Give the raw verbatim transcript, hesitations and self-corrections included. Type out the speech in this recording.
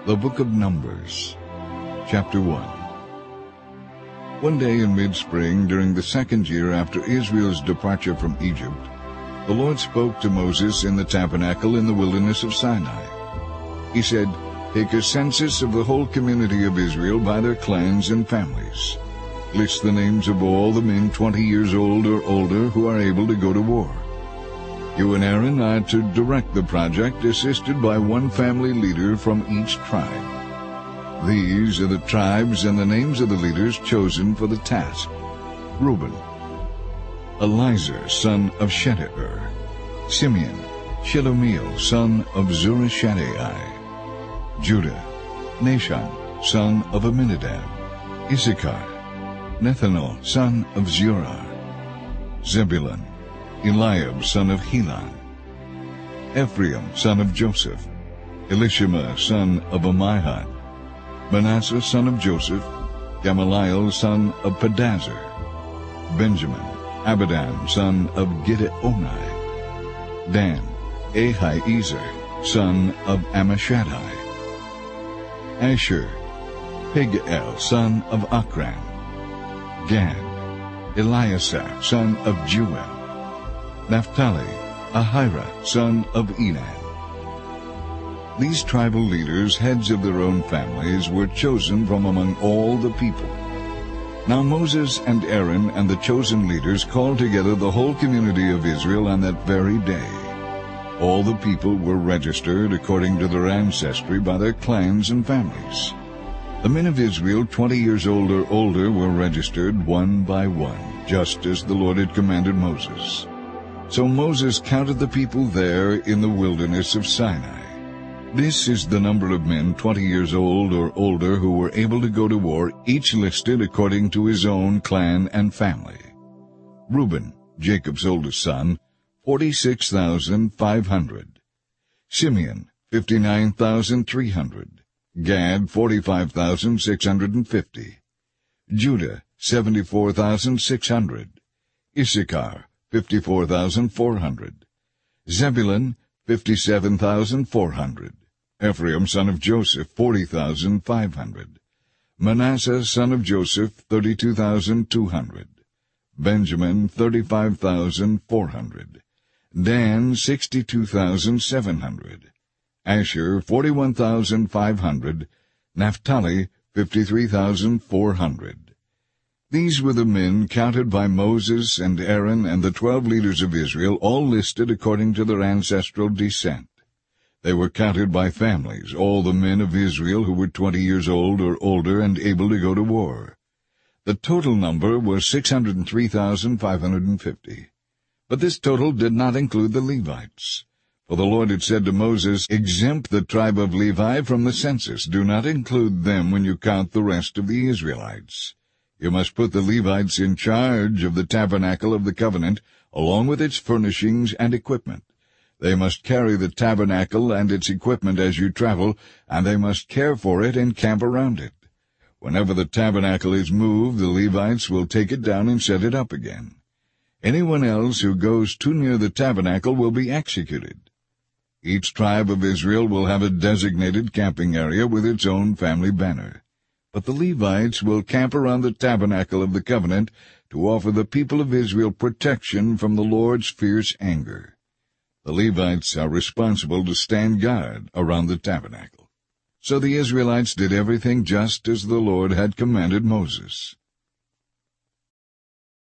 The Book of Numbers, Chapter one. One day in mid-spring, during the second year after Israel's departure from Egypt, the Lord spoke to Moses in the tabernacle in the wilderness of Sinai. He said, "Take a census of the whole community of Israel by their clans and families. List the names of all the men twenty years old or older who are able to go to war. You and Aaron are to direct the project, assisted by one family leader from each tribe. These are the tribes and the names of the leaders chosen for the task: Reuben, Elizur, son of Shedeur; Simeon, Shelomiel, son of Zurishaddai; Judah, Nahshon, son of Amminadab; Issachar, Nethanel, son of Zurah; Zebulun, Eliab, son of Helon; Ephraim, son of Joseph; Elishama, son of Ammihud; Manasseh, son of Joseph; Gamaliel, son of Pedazur; Benjamin, Abidan, son of Gideoni; Dan, Ahiezer, son of Ammishaddai; Asher, Pagiel, son of Akran; Gad, Eliasaph, son of Jeuel; Naphtali, Ahira, son of Enan. These tribal leaders, heads of their own families, were chosen from among all the people. Now Moses and Aaron and the chosen leaders called together the whole community of Israel on that very day. All the people were registered according to their ancestry by their clans and families. The men of Israel twenty years old or older were registered one by one, just as the Lord had commanded Moses. So Moses counted the people there in the wilderness of Sinai. This is the number of men twenty years old or older who were able to go to war, each listed according to his own clan and family. Reuben, Jacob's oldest son, forty-six thousand five hundred. Simeon, fifty-nine thousand three hundred. Gad, forty-five thousand six hundred fifty. Judah, seventy-four thousand six hundred. Issachar, fifty-four thousand four hundred. Zebulun, fifty-seven thousand four hundred. Ephraim, son of Joseph, forty thousand five hundred. Manasseh, son of Joseph, thirty-two thousand two hundred. Benjamin, thirty-five thousand four hundred. Dan, sixty-two thousand seven hundred. Asher, forty-one thousand five hundred. Naphtali, fifty-three thousand four hundred. These were the men counted by Moses and Aaron and the twelve leaders of Israel, all listed according to their ancestral descent. They were counted by families, all the men of Israel who were twenty years old or older and able to go to war. The total number was six hundred three thousand five hundred fifty. But this total did not include the Levites. For the Lord had said to Moses, "Exempt the tribe of Levi from the census. Do not include them when you count the rest of the Israelites. You must put the Levites in charge of the tabernacle of the covenant, along with its furnishings and equipment. They must carry the tabernacle and its equipment as you travel, and they must care for it and camp around it. Whenever the tabernacle is moved, the Levites will take it down and set it up again. Anyone else who goes too near the tabernacle will be executed. Each tribe of Israel will have a designated camping area with its own family banner. But the Levites will camp around the tabernacle of the covenant to offer the people of Israel protection from the Lord's fierce anger. The Levites are responsible to stand guard around the tabernacle." So the Israelites did everything just as the Lord had commanded Moses.